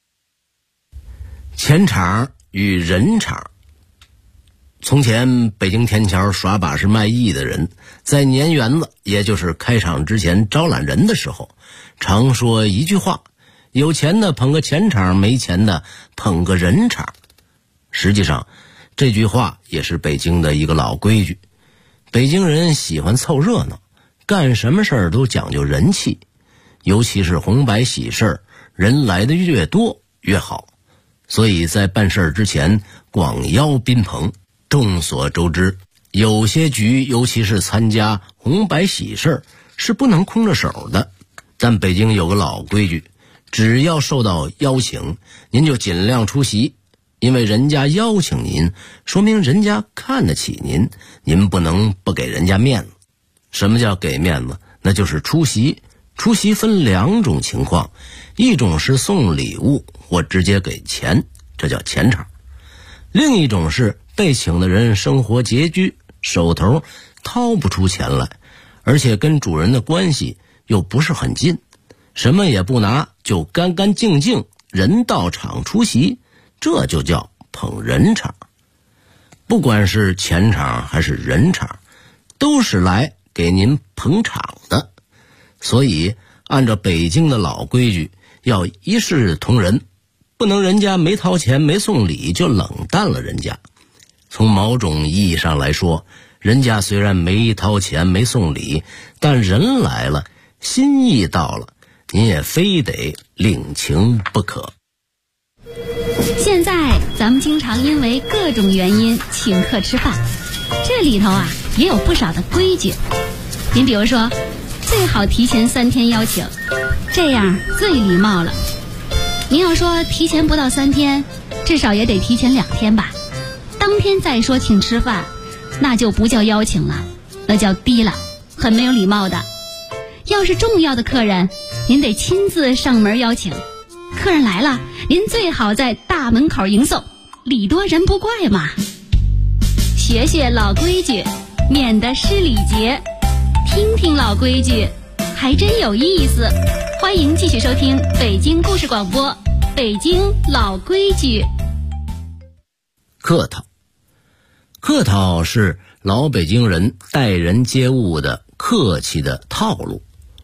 钱场与人场。从前北京天桥耍把式卖艺的人，在年园子，也就是开场之前招揽人的时候，常说一句话：有钱的捧个钱场，没钱的捧个人场。实际上这句话也是北京的一个老规矩。北京人喜欢凑热闹，干什么事儿都讲究人气，尤其是红白喜事儿，人来的越多越好。所以在办事儿之前广邀宾朋。众所周知，有些局，尤其是参加红白喜事儿，是不能空着手的。但北京有个老规矩，只要受到邀请，您就尽量出席，因为人家邀请您，说明人家看得起您，您不能不给人家面子。什么叫给面子？那就是出席。出席分2种情况，一种是送礼物或直接给钱，这叫钱场；另一种是被请的人生活拮据，手头掏不出钱来，而且跟主人的关系又不是很近，什么也不拿，就干干净净人到场出席，这就叫捧人场。不管是钱场还是人场，都是来给您捧场的。所以按照北京的老规矩，要一视同仁，不能人家没掏钱没送礼就冷淡了人家。从某种意义上来说，人家虽然没掏钱没送礼，但人来了，心意到了，您也非得领情不可。 现在咱们经常因为各种原因请客吃饭，这里头也有不少的规矩。您比如说，最好提前3天邀请，这样最礼貌了。您要说提前不到3天，至少也得提前2天吧。当天再说请吃饭，那就不叫邀请了，那叫低了，很没有礼貌的。要是重要的客人，您得亲自上门邀请。客人来了，您最好在大门口迎送，礼多人不怪嘛。学学老规矩，免得失礼节。听听老规矩，还真有意思。欢迎继续收听北京故事广播，北京老规矩。 客套。客套是老北京人待人接物的客气的套路，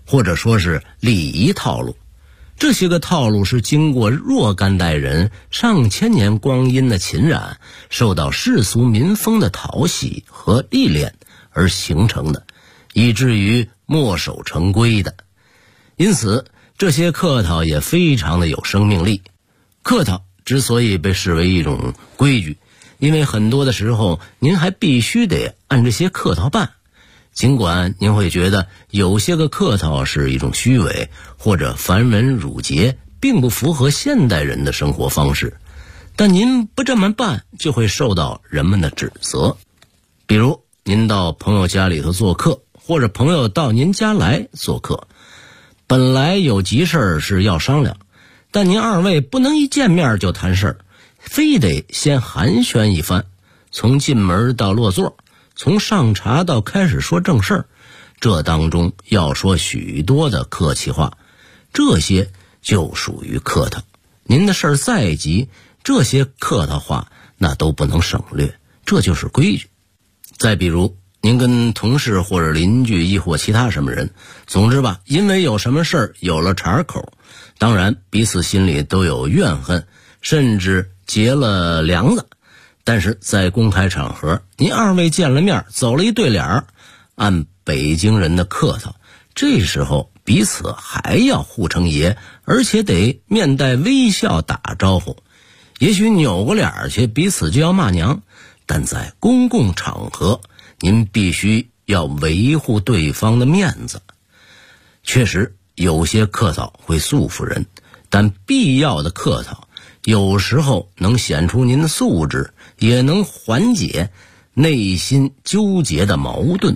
或者说是礼仪套路。这些个套路是经过若干代人上千年光阴的浸染，受到世俗民风的讨喜和历练而形成的，以至于墨守成规的。因此这些客套也非常的有生命力。客套之所以被视为一种规矩，因为很多的时候您还必须得按这些客套办。尽管您会觉得有些个客套是一种虚伪或者繁文缛节，并不符合现代人的生活方式，但您不这么办就会受到人们的指责。比如您到朋友家里头做客，或者朋友到您家来做客，本来有急事是要商量，但您二位不能一见面就谈事儿，非得先寒暄一番，从进门到落座，从上茶到开始说正事儿，这当中要说许多的客气话，这些就属于客套。您的事儿再急，这些客套话那都不能省略，这就是规矩。再比如您跟同事或者邻居亦或其他什么人，总之吧，因为有什么事儿有了茬口，当然彼此心里都有怨恨，甚至结了梁子，但是在公开场合您二位见了面，走了一对脸，按北京人的客套，这时候彼此还要互称爷，而且得面带微笑打招呼。也许扭过脸去彼此就要骂娘，但在公共场合您必须要维护对方的面子。确实有些客套会束缚人，但必要的客套有时候能显出您的素质，也能缓解内心纠结的矛盾。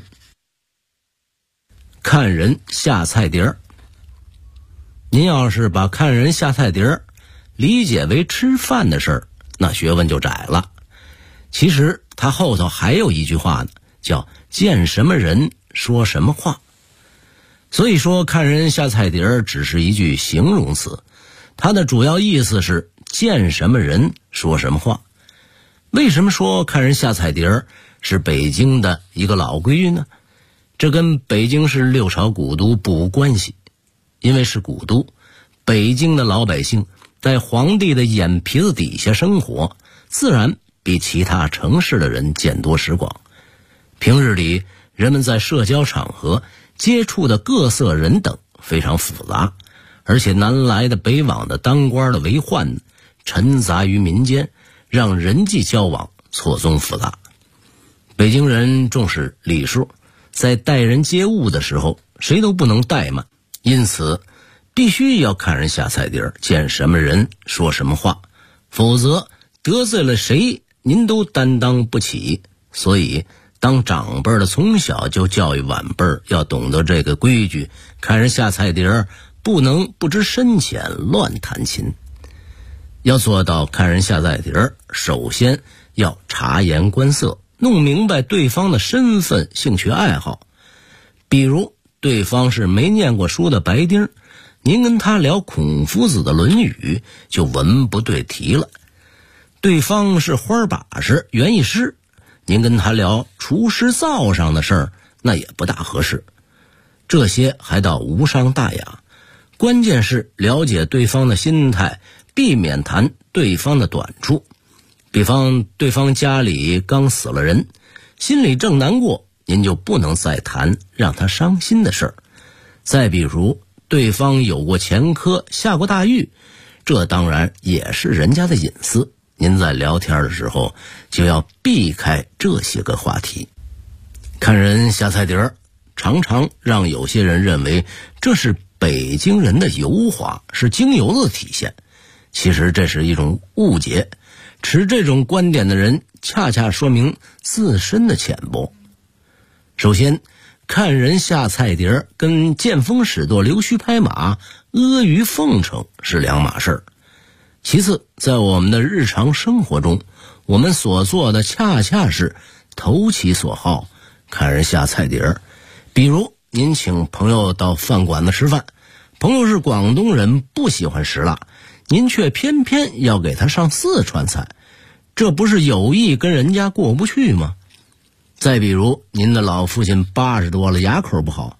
看人下菜碟儿，您要是把看人下菜碟儿理解为吃饭的事儿，那学问就窄了。其实他后头还有一句话呢，叫见什么人说什么话。所以说看人下菜碟儿只是一句形容词，它的主要意思是见什么人说什么话。为什么说看人下菜碟儿是北京的一个老规矩呢？这跟北京市六朝古都不无关系。因为是古都，北京的老百姓在皇帝的眼皮子底下生活，自然比其他城市的人见多识广。平日里人们在社交场合接触的各色人等非常复杂，而且南来的北往的当官的为宦沉杂于民间，让人际交往错综复杂。北京人重视礼数，在待人接物的时候谁都不能怠慢，因此必须要看人下菜碟儿，见什么人说什么话，否则得罪了谁您都担当不起。所以当长辈的从小就教育晚辈要懂得这个规矩，看人下菜碟儿不能不知深浅乱弹琴。要做到看人下菜碟儿，首先要察言观色，弄明白对方的身份、兴趣爱好。比如对方是没念过书的白丁，您跟他聊孔夫子的《论语》就文不对题了。对方是花把式、园艺师，您跟他聊厨师灶上的事儿，那也不大合适。这些还倒无伤大雅，关键是了解对方的心态，避免谈对方的短处。比方对方家里刚死了人，心里正难过，您就不能再谈让他伤心的事儿。再比如对方有过前科，下过大狱，这当然也是人家的隐私，您在聊天的时候就要避开这些个话题。看人下菜碟儿常常让有些人认为这是北京人的油滑，是京油子的体现。其实这是一种误解，持这种观点的人恰恰说明自身的浅薄。首先，看人下菜碟儿跟见风使舵、溜须拍马、阿谀奉承是两码事儿。其次，在我们的日常生活中，我们所做的恰恰是投其所好，看人下菜碟儿。比如您请朋友到饭馆子吃饭，朋友是广东人，不喜欢食辣，您却偏偏要给他上四川菜，这不是有意跟人家过不去吗？再比如您的老父亲80多了，牙口不好，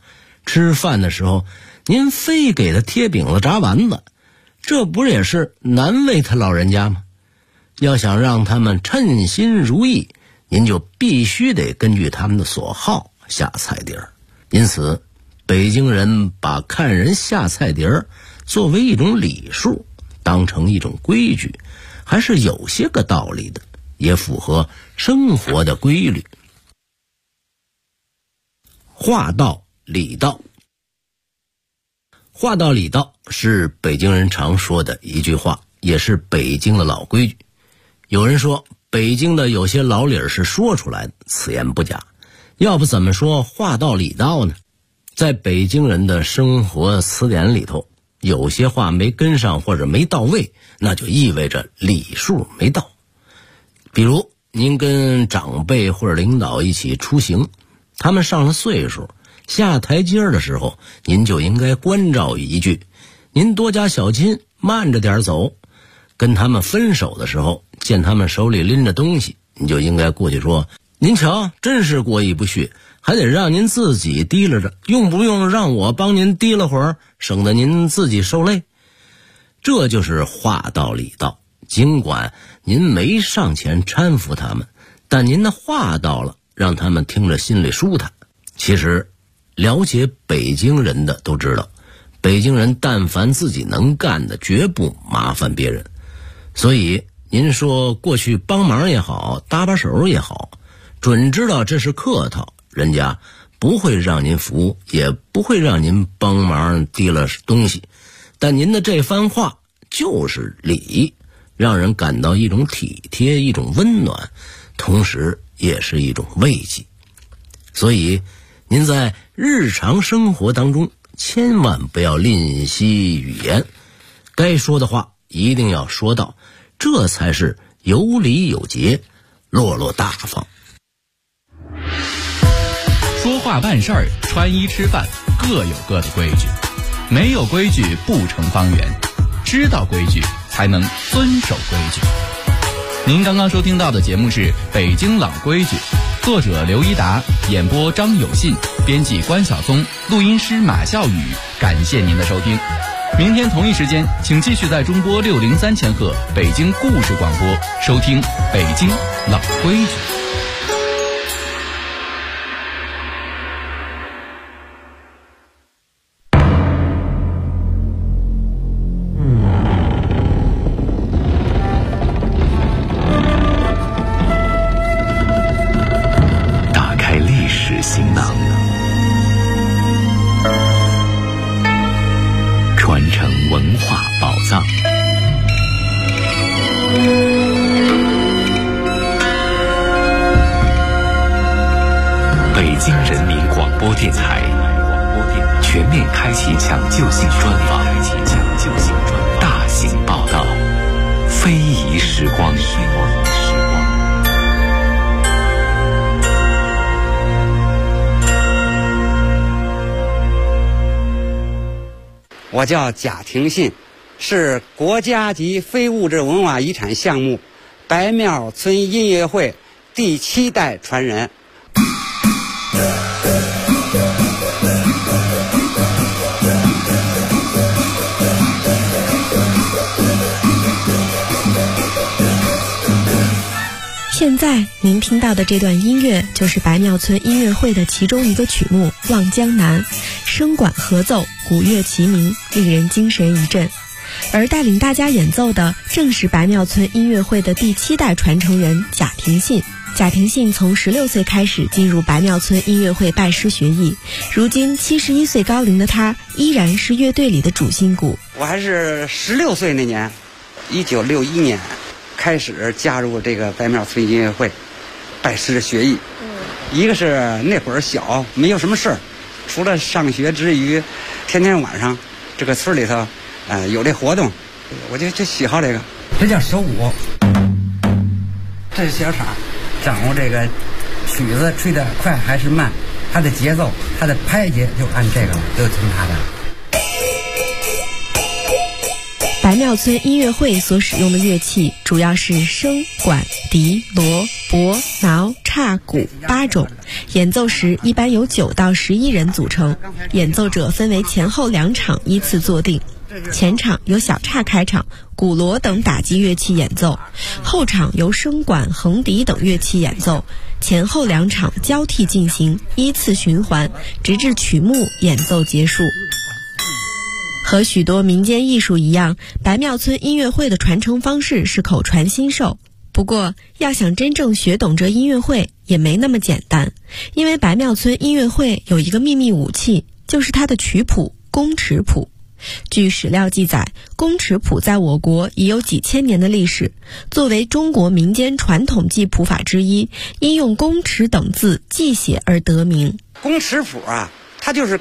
吃饭的时候您非给他贴饼子炸丸子，这不也是难为他老人家吗？要想让他们称心如意，您就必须得根据他们的所好下菜碟儿。因此北京人把看人下菜碟儿作为一种礼数，当成一种规矩，还是有些个道理的，也符合生活的规律。话道礼道，话道礼道是北京人常说的一句话，也是北京的老规矩。有人说北京的有些老理儿是说出来的，此言不假。要不怎么说话道礼道呢？在北京人的生活词典里头，有些话没跟上或者没到位，那就意味着礼数没到。比如您跟长辈或者领导一起出行，他们上了岁数，下台阶的时候您就应该关照一句，您多加小心，慢着点走。跟他们分手的时候，见他们手里拎着东西，你就应该过去说，您瞧真是过意不去，还得让您自己提拉着，用不用让我帮您提了会儿，省得您自己受累。这就是话道礼道。尽管您没上前搀扶他们，但您的话到了，让他们听着心里舒坦。其实了解北京人的都知道，北京人但凡自己能干的，绝不麻烦别人。所以您说过去帮忙也好，搭把手也好，准知道这是客套，人家不会让您服，也不会让您帮忙提了东西。但您的这番话就是礼，让人感到一种体贴，一种温暖，同时也是一种慰藉。所以您在日常生活当中千万不要吝惜语言，该说的话一定要说到，这才是有礼有节，落落大方。 说话办事儿，穿衣吃饭，各有各的规矩，没有规矩不成方圆，知道规矩才能遵守规矩。您刚刚收听到的节目是《北京老规矩》，作者刘一达，演播张有信，编辑关晓松，录音师马笑宇。感谢您的收听，明天同一时间，请继续在中波603千赫北京故事广播收听《北京老规矩》。 行囊，传承文化宝藏。北京人民广播电台全面开启抢救性专访，大型报道，非遗时光。 我叫贾廷信，是国家级非物质文化遗产项目白庙村音乐会第7代传人。 现在您听到的这段音乐就是白庙村音乐会的其中一个曲目《望江南》，声管合奏，鼓乐齐鸣，令人精神一振。而带领大家演奏的正是白庙村音乐会的第7代传承人贾廷信。贾廷信从16岁开始进入白庙村音乐会拜师学艺，如今71岁高龄的他依然是乐队里的主心骨。 我还是16岁那年，1961年开始加入这个白庙村音乐会，拜师学艺。一个是那会儿小，没有什么事儿，除了上学之余，天天晚上这个村里头，有这活动，我就喜好这个。这叫手鼓，这是小厂，掌握这个曲子吹得快还是慢，它的节奏，它的拍节就按这个了，就听它的。 白白庙村音乐会所使用的乐器主要是笙、管、笛、锣、钹、挠、叉、鼓8种，演奏时一般由9到11人组成，演奏者分为前后2场依次坐定。前场由小叉开场，鼓锣等打击乐器演奏，后场由笙管、横笛等乐器演奏，前后2场交替进行，依次循环，直至曲目演奏结束。和许多民间艺术一样，白庙村音乐会的传承方式是口传心授。不过，要想真正学懂这音乐会也没那么简单，因为白庙村音乐会有一个秘密武器，就是它的曲谱宫尺谱。据史料记载，宫尺谱在我国已有几千年的历史，作为中国民间传统记谱法之一，因用宫尺等字记写而得名。 宫尺谱啊，它就是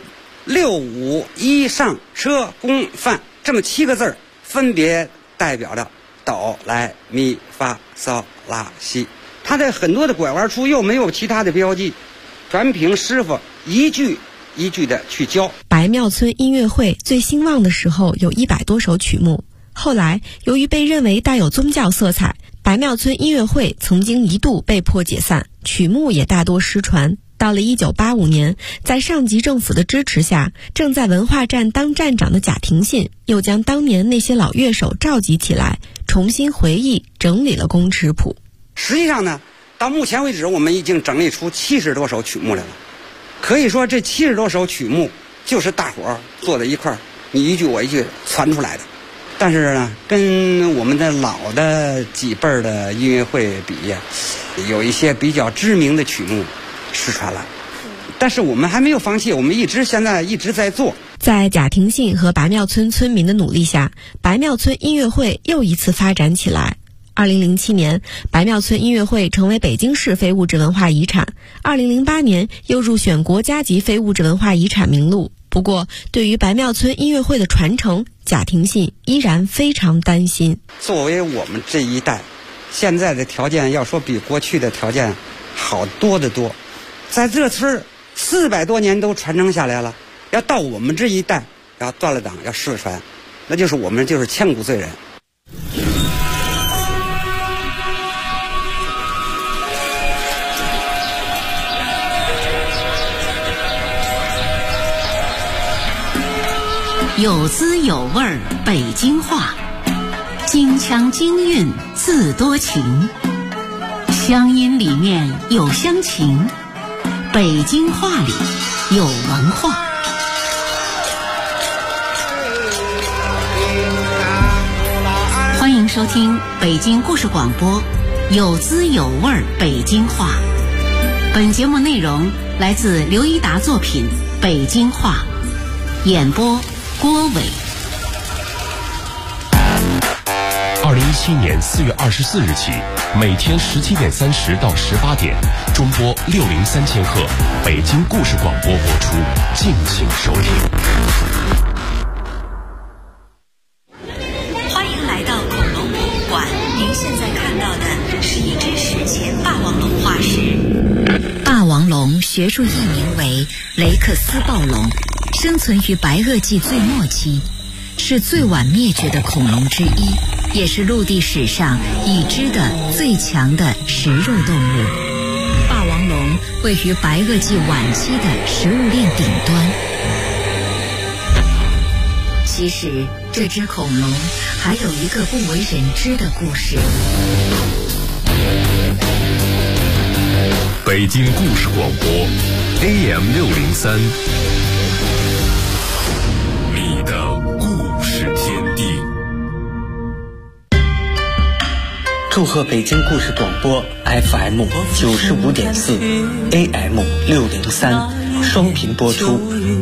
6、5、1上车宫范这么7个字，分别代表着哆来咪发嗦拉西。它的很多的拐弯处又没有其他的标记，全凭师傅一句一句的去教。 白庙村音乐会最兴旺的时候有100多首曲目，后来由于被认为带有宗教色彩，白庙村音乐会曾经一度被迫解散，曲目也大多失传。到了1985年，在上级政府的支持下，正在文化站当站长的贾廷信又将当年那些老乐手召集起来，重新回忆整理了宫尺谱。 实际上呢，到目前为止我们已经整理出70多首曲目来了。可以说这70多首曲目就是大伙儿坐在一块儿，你一句我一句传出来的。但是呢，跟我们的老的几辈儿的音乐会比呀，有一些比较知名的曲目失传了，但是我们还没有放弃，我们现在一直在做。 在贾廷信和白庙村村民的努力下，白庙村音乐会又一次发展起来。2007年，白庙村音乐会成为北京市非物质文化遗产，2008年又入选国家级非物质文化遗产名录。不过，对于白庙村音乐会的传承，贾廷信依然非常担心。 作为我们这一代，现在的条件要说比过去的条件好多得多。在这村400多年都传承下来了，要到我们这一代要断了档要失传，那就是我们就是千古罪人。 有滋有味儿北京话，京腔京韵字多情，乡音里面有乡情，北京话里有文化。欢迎收听北京故事广播，有滋有味儿北京话。本节目内容来自刘一达作品《北京话》，演播郭伟。 2017年4月24日起，每天17点30到18点，中波603千赫，北京故事广播播出，敬请收听。 欢迎来到恐龙博物馆，您现在看到的是一只史前霸王龙化石。霸王龙学术译名为雷克斯暴龙，生存于白垩纪最末期，是最晚灭绝的恐龙之一，也是陆地史上已知的最强的食肉动物。霸王龙位于白垩纪晚期的食物链顶端。其实，这只恐龙还有一个不为人知的故事。 北京故事广播 AM603，你的故事天地。 祝贺北京故事广播 FM 95.4 AM603双频播出。